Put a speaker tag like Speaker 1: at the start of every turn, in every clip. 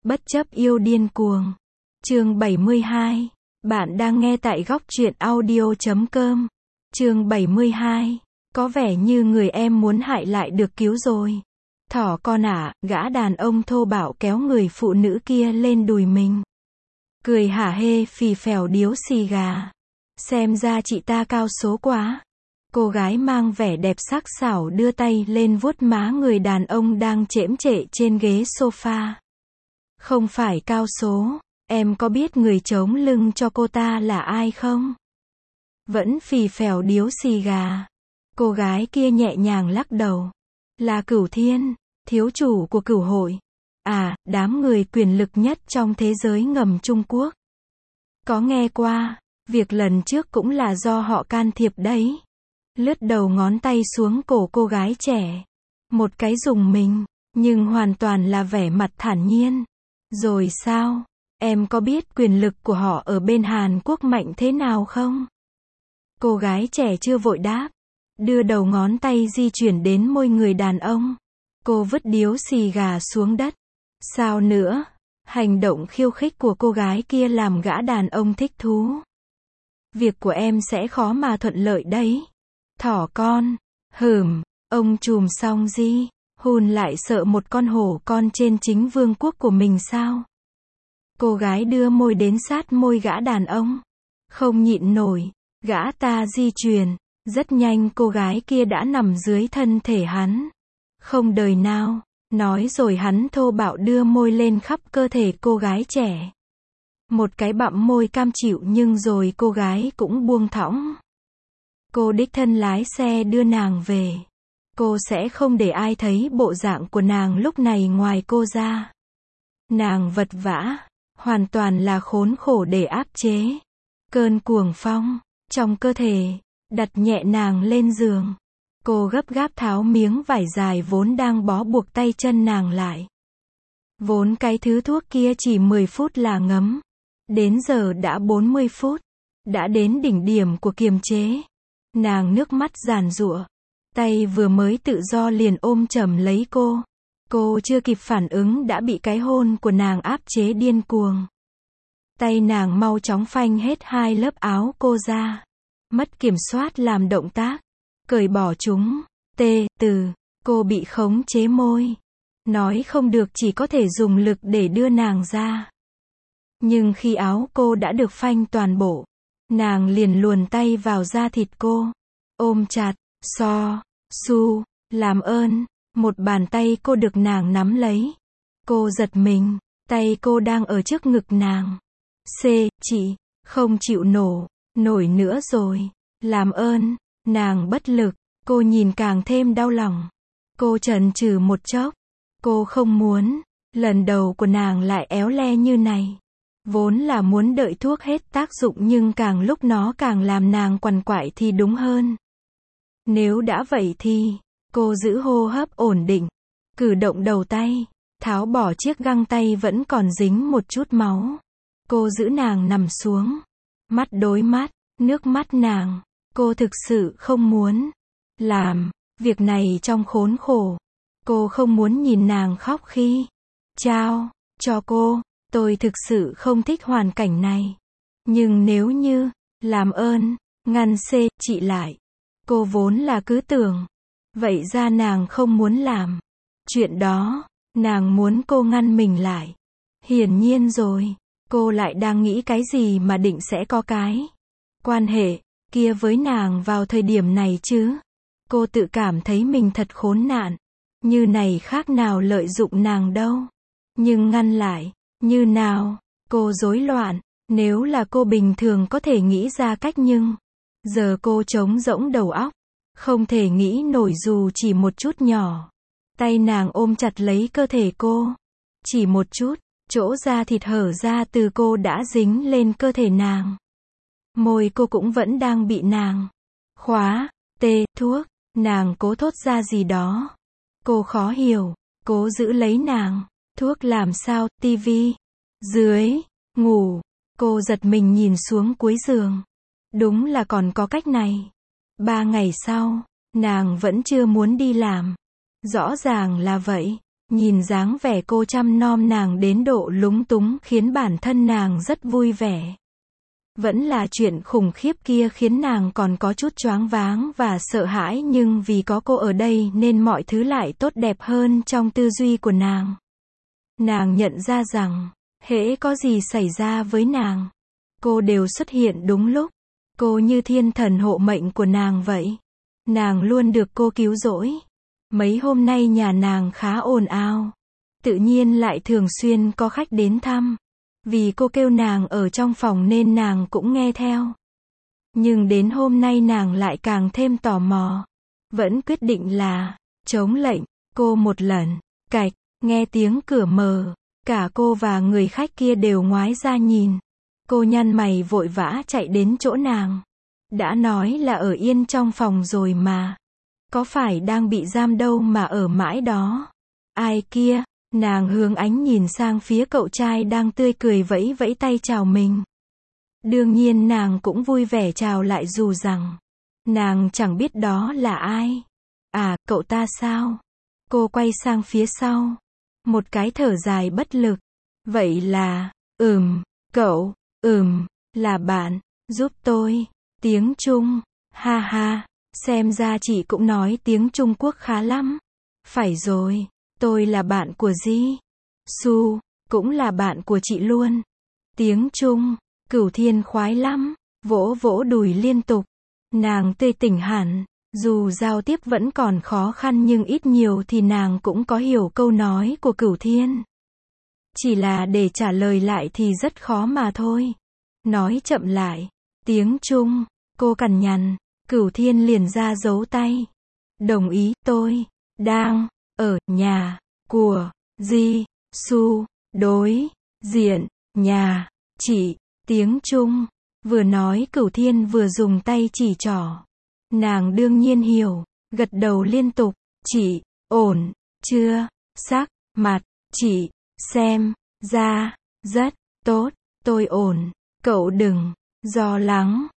Speaker 1: Bất chấp yêu điên cuồng. Chương 72. Bạn đang nghe tại góc truyện audio.com. Chương 72. Có vẻ như người em muốn hại lại được cứu rồi. Thỏ con ạ, gã đàn ông thô bạo kéo người phụ nữ kia lên đùi mình. Cười hả hê phì phèo điếu xì gà. Xem ra chị ta cao số quá. Cô gái mang vẻ đẹp sắc sảo đưa tay lên vuốt má người đàn ông đang chễm chệ trên ghế sofa. Không phải cao số, em có biết người chống lưng cho cô ta là ai không? Vẫn phì phèo điếu xì gà. Cô gái kia nhẹ nhàng lắc đầu. Là Cửu Thiên, thiếu chủ của Cửu Hội. À, đám người quyền lực nhất trong thế giới ngầm Trung Quốc. Có nghe qua, việc lần trước cũng là do họ can thiệp đấy. Lướt đầu ngón tay xuống cổ cô gái trẻ. Một cái rùng mình, nhưng hoàn toàn là vẻ mặt thản nhiên. Rồi sao? Em có biết quyền lực của họ ở bên Hàn Quốc mạnh thế nào không? Cô gái trẻ chưa vội đáp. Đưa đầu ngón tay di chuyển đến môi người đàn ông. Cô vứt điếu xì gà xuống đất. Sao nữa? Hành động khiêu khích của cô gái kia làm gã đàn ông thích thú. Việc của em sẽ khó mà thuận lợi đấy. Thỏ con. Ông trùm song di. Hùn lại sợ một con hổ con trên chính vương quốc của mình sao? Cô gái đưa môi đến sát môi gã đàn ông. Không nhịn nổi. Gã ta di chuyển. Rất nhanh cô gái kia đã nằm dưới thân thể hắn. Không đời nào. Nói rồi hắn thô bạo đưa môi lên khắp cơ thể cô gái trẻ. Một cái bặm môi cam chịu nhưng rồi cô gái cũng buông thõng. Cô đích thân lái xe đưa nàng về. Cô sẽ không để ai thấy bộ dạng của nàng lúc này ngoài cô ra. Nàng vật vã, hoàn toàn là khốn khổ để áp chế cơn cuồng phong trong cơ thể, đặt nhẹ nàng lên giường. Cô gấp gáp tháo miếng vải dài vốn đang bó buộc tay chân nàng lại. Vốn cái thứ thuốc kia chỉ 10 phút là ngấm. Đến giờ đã 40 phút. Đã đến đỉnh điểm của kiềm chế. Nàng nước mắt giàn giụa. Tay vừa mới tự do liền ôm chầm lấy cô. Cô chưa kịp phản ứng đã bị cái hôn của nàng áp chế điên cuồng. Tay nàng mau chóng phanh hết hai lớp áo cô ra. Mất kiểm soát làm động tác. Cởi bỏ chúng. Cô bị khống chế môi. Nói không được chỉ có thể dùng lực để đưa nàng ra. Nhưng khi áo cô đã được phanh toàn bộ, nàng liền luồn tay vào da thịt cô. Ôm chặt, làm ơn, một bàn tay cô được nàng nắm lấy. Cô giật mình, tay cô đang ở trước ngực nàng. Chị, không chịu nổi nữa rồi. Làm ơn, nàng bất lực, cô nhìn càng thêm đau lòng. Cô chần chừ một chốc. Cô không muốn, lần đầu của nàng lại éo le như này. Vốn là muốn đợi thuốc hết tác dụng nhưng càng lúc nó càng làm nàng quằn quại thì đúng hơn. Nếu đã vậy thì, cô giữ hô hấp ổn định, cử động đầu tay, tháo bỏ chiếc găng tay vẫn còn dính một chút máu. Cô giữ nàng nằm xuống, mắt đối mắt, nước mắt nàng. Cô thực sự không muốn làm việc này trong khốn khổ. Cô không muốn nhìn nàng khóc khi trao cho cô. Tôi thực sự không thích hoàn cảnh này. Nhưng nếu như, làm ơn, ngăn chị lại. Cô vốn là cứ tưởng. Vậy ra nàng không muốn làm chuyện đó. Nàng muốn cô ngăn mình lại. Hiển nhiên rồi. Cô lại đang nghĩ cái gì mà định sẽ có cái quan hệ kia với nàng vào thời điểm này chứ. Cô tự cảm thấy mình thật khốn nạn. Như này khác nào lợi dụng nàng đâu. Nhưng ngăn lại. Như nào? Cô rối loạn. Nếu là cô bình thường có thể nghĩ ra cách nhưng giờ cô trống rỗng đầu óc. Không thể nghĩ nổi dù chỉ một chút nhỏ. Tay nàng ôm chặt lấy cơ thể cô. Chỉ một chút, chỗ da thịt hở ra từ cô đã dính lên cơ thể nàng. Môi cô cũng vẫn đang bị nàng khóa. Thuốc. Nàng cố thốt ra gì đó. Cô khó hiểu. Cố giữ lấy nàng. Thuốc làm sao? Tivi. Dưới. Ngủ. Cô giật mình nhìn xuống cuối giường. Đúng là còn có cách này. 3 ngày sau, nàng vẫn chưa muốn đi làm. Rõ ràng là vậy. Nhìn dáng vẻ cô chăm nom nàng đến độ lúng túng khiến bản thân nàng rất vui vẻ. Vẫn là chuyện khủng khiếp kia khiến nàng còn có chút choáng váng và sợ hãi, nhưng vì có cô ở đây nên mọi thứ lại tốt đẹp hơn trong tư duy của nàng. Nàng nhận ra rằng, hễ có gì xảy ra với nàng, cô đều xuất hiện đúng lúc. Cô như thiên thần hộ mệnh của nàng vậy. Nàng luôn được cô cứu rỗi. Mấy hôm nay nhà nàng khá ồn ào. Tự nhiên lại thường xuyên có khách đến thăm. Vì cô kêu nàng ở trong phòng nên nàng cũng nghe theo. Nhưng đến hôm nay nàng lại càng thêm tò mò. Vẫn quyết định là chống lệnh. Cô một lần, cạch, nghe tiếng cửa mở. Cả cô và người khách kia đều ngoái ra nhìn. Cô nhăn mày vội vã chạy đến chỗ nàng. Đã nói là ở yên trong phòng rồi mà. Có phải đang bị giam đâu mà ở mãi đó. Ai kia? Nàng hướng ánh nhìn sang phía cậu trai đang tươi cười vẫy vẫy tay chào mình. Đương nhiên nàng cũng vui vẻ chào lại dù rằng nàng chẳng biết đó là ai. À, cậu ta sao? Cô quay sang phía sau. Một cái thở dài bất lực. Vậy là, cậu, là bạn, giúp tôi. Tiếng Trung, ha ha, xem ra chị cũng nói tiếng Trung Quốc khá lắm. Phải rồi, tôi là bạn của Di. Su, cũng là bạn của chị luôn. Tiếng Trung, Cửu Thiên khoái lắm, vỗ vỗ đùi liên tục. Nàng tươi tỉnh hẳn, dù giao tiếp vẫn còn khó khăn nhưng ít nhiều thì nàng cũng có hiểu câu nói của Cửu Thiên. Chỉ là để trả lời lại thì rất khó mà thôi. Nói chậm lại. Tiếng Trung, cô cằn nhằn, Cửu Thiên liền ra dấu tay. Đồng ý, tôi đang ở nhà của Di Su, đối diện nhà chị. Tiếng Trung, vừa nói Cửu Thiên vừa dùng tay chỉ trỏ. Nàng đương nhiên hiểu, gật đầu liên tục. Chị ổn chưa? Sắc mặt chị xem ra rất tốt. Tôi ổn, cậu đừng lo lắng.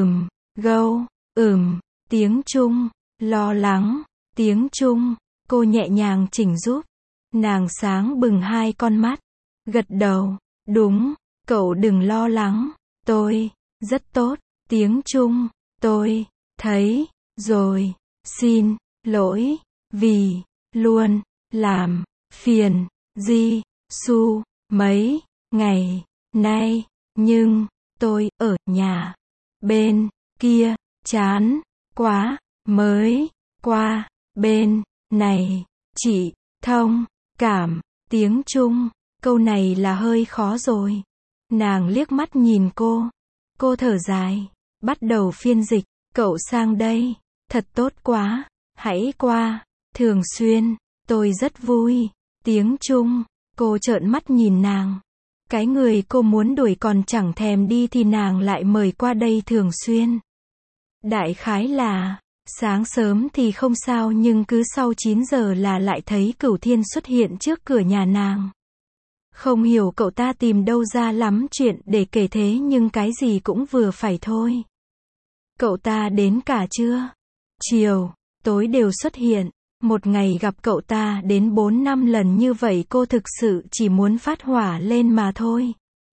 Speaker 1: Gâu, tiếng Trung, lo lắng. Tiếng Trung, cô nhẹ nhàng chỉnh giúp. Nàng sáng bừng hai con mắt, gật đầu. Đúng, cậu đừng lo lắng. Tôi rất tốt. Tiếng Trung, tôi thấy rồi. Xin lỗi vì luôn làm phiền Di Su mấy ngày nay, nhưng tôi ở nhà bên kia chán quá mới qua bên này. Chị thông cảm. Tiếng Trung, câu này là hơi khó rồi. Nàng liếc mắt nhìn cô. Cô thở dài, bắt đầu phiên dịch. Cậu sang đây, thật tốt quá. Hãy qua, thường xuyên, tôi rất vui. Tiếng Trung, cô trợn mắt nhìn nàng. Cái người cô muốn đuổi còn chẳng thèm đi thì nàng lại mời qua đây thường xuyên. Đại khái là, sáng sớm thì không sao nhưng cứ sau 9 giờ là lại thấy Cửu Thiên xuất hiện trước cửa nhà nàng. Không hiểu cậu ta tìm đâu ra lắm chuyện để kể thế nhưng cái gì cũng vừa phải thôi. Cậu ta đến cả trưa, chiều, tối đều xuất hiện. Một ngày gặp cậu ta đến 4-5 lần như vậy cô thực sự chỉ muốn phát hỏa lên mà thôi.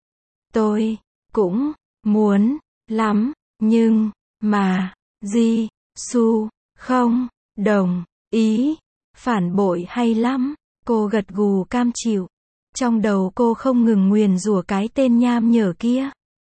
Speaker 1: Tôi cũng muốn lắm, nhưng mà Di Su không đồng ý. Phản bội hay lắm. Cô gật gù cam chịu. Trong đầu cô không ngừng nguyền rủa cái tên nham nhở kia.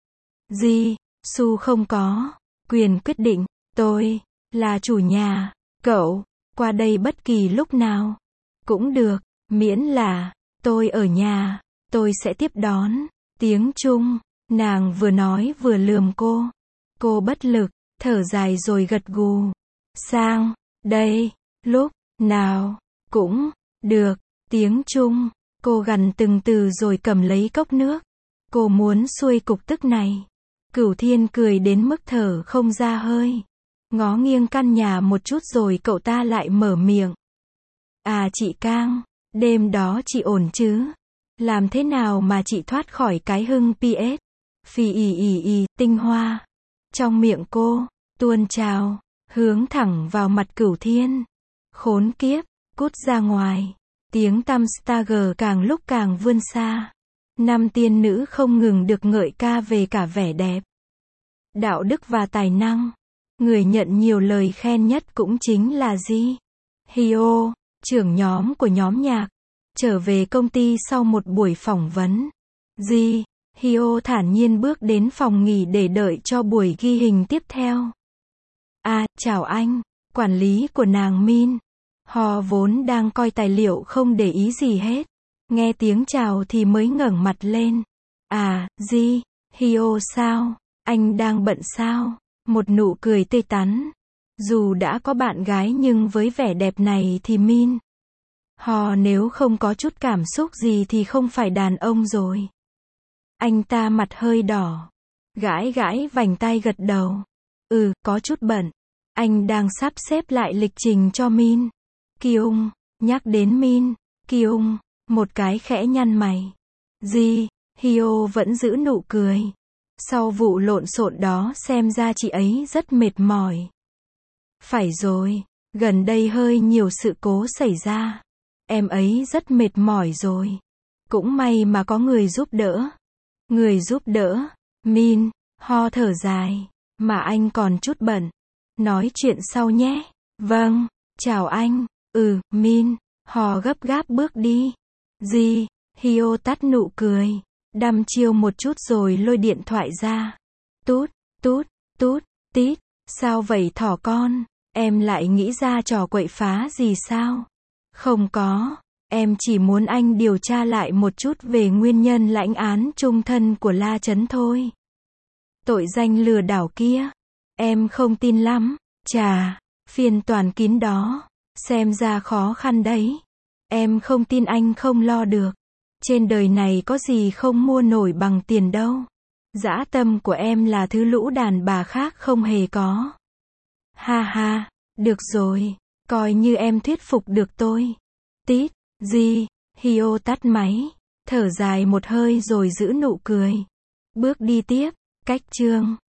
Speaker 1: Di Su không có quyền quyết định. Tôi là chủ nhà. Cậu qua đây bất kỳ lúc nào cũng được, miễn là tôi ở nhà, tôi sẽ tiếp đón. Tiếng Trung, nàng vừa nói vừa lườm cô. Cô bất lực, thở dài rồi gật gù. Sang đây lúc nào cũng được. Tiếng Trung, cô gằn từng từ rồi cầm lấy cốc nước. Cô muốn xuôi cục tức này. Cửu Thiên cười đến mức thở không ra hơi. Ngó nghiêng căn nhà một chút rồi cậu ta lại mở miệng. À chị Cang, đêm đó chị ổn chứ? Làm thế nào mà chị thoát khỏi cái hưng PS? Phì tinh hoa. Trong miệng cô, tuôn trào, hướng thẳng vào mặt Cửu Thiên. Khốn kiếp, cút ra ngoài. Tiếng tăm Stagger càng lúc càng vươn xa. Năm tiên nữ không ngừng được ngợi ca về cả vẻ đẹp, đạo đức và tài năng. Người nhận nhiều lời khen nhất cũng chính là Ji Hyo, trưởng nhóm của nhóm nhạc. Trở về công ty sau một buổi phỏng vấn, Ji Hyo thản nhiên bước đến phòng nghỉ để đợi cho buổi ghi hình tiếp theo. Chào anh, quản lý của nàng Min. Họ vốn đang coi tài liệu không để ý gì hết. Nghe tiếng chào thì mới ngẩng mặt lên. Ji Hyo sao? Anh đang bận sao? Một nụ cười tươi tắn. Dù đã có bạn gái nhưng với vẻ đẹp này thì Min Ho nếu không có chút cảm xúc gì thì không phải đàn ông rồi. Anh ta mặt hơi đỏ, gãi gãi vành tai gật đầu. Có chút bận. Anh đang sắp xếp lại lịch trình cho Min Kyung. Nhắc đến Min Kyung, một cái khẽ nhăn mày. Ji Hyo vẫn giữ nụ cười. Sau vụ lộn xộn đó xem ra chị ấy rất mệt mỏi. Phải rồi, gần đây hơi nhiều sự cố xảy ra. Em ấy rất mệt mỏi rồi. Cũng may mà có người giúp đỡ. Người giúp đỡ. Min Ho thở dài. Mà anh còn chút bận. Nói chuyện sau nhé. Vâng, chào anh. Min Ho gấp gáp bước đi. Ji Hyo tắt nụ cười, đăm chiêu một chút rồi lôi điện thoại ra. Tút, tút, tút, tít. Sao vậy thỏ con? Em lại nghĩ ra trò quậy phá gì sao? Không có, em chỉ muốn anh điều tra lại một chút về nguyên nhân lãnh án chung thân của La Chấn thôi. Tội danh lừa đảo kia, em không tin lắm. Chà, phiên toàn kín đó, xem ra khó khăn đấy. Em không tin anh không lo được. Trên đời này có gì không mua nổi bằng tiền đâu. Dã tâm của em là thứ lũ đàn bà khác không hề có. Ha ha, được rồi, coi như em thuyết phục được tôi. Tít, Ji Hyo tắt máy, thở dài một hơi rồi giữ nụ cười. Bước đi tiếp, cách chương